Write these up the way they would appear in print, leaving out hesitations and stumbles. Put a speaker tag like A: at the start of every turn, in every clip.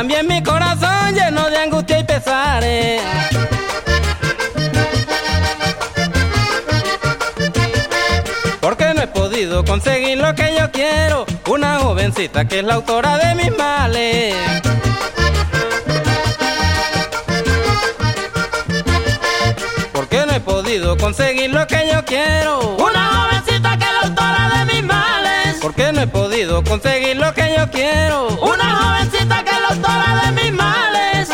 A: también mi corazón lleno de angustia y pesares. Porque no he podido conseguir lo que yo quiero, una jovencita que es la autora de mis males. Porque no he podido conseguir lo que yo quiero,
B: una jovencita que es la autora de mis males.
A: Porque no he podido conseguir lo que yo quiero,
B: una jovencita que es la autora de mis males.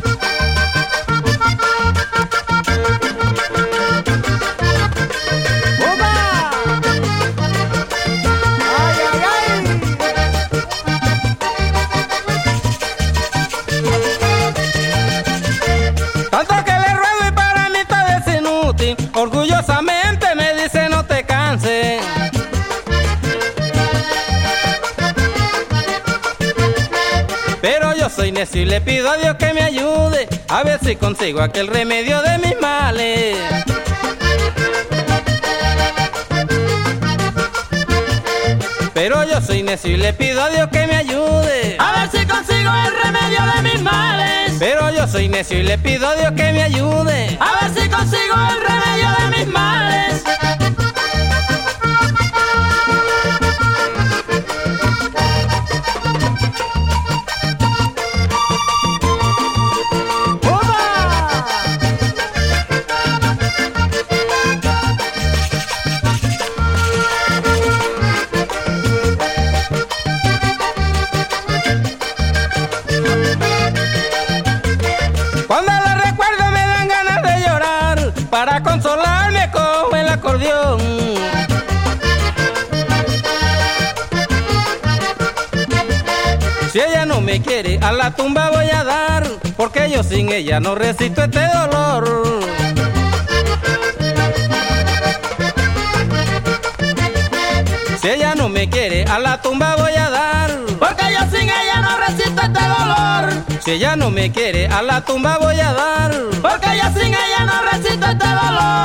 A: Tanto que le ruego y para mí todo es inútil, orgullosamente me dice no te canses. Pero yo soy necio y le pido a Dios que me ayude, a ver si consigo aquel remedio de mis males. Pero yo soy necio y le pido a Dios que me ayude,
B: a ver si consigo el remedio de mis males.
A: Pero yo soy necio y le pido a Dios que me ayude,
B: a ver si consigo el remedio de mis males.
A: Cuando la recuerdo me dan ganas de llorar, para consolarme cojo el acordeón. Si ella no me quiere, a la tumba voy a dar, porque yo sin ella no resisto este dolor. Si ella no me quiere, a la tumba voy a dar,
B: porque yo sin ella no resisto este dolor.
A: Si ella no me quiere, a la tumba voy a dar,
B: porque yo sin ella no resisto este dolor.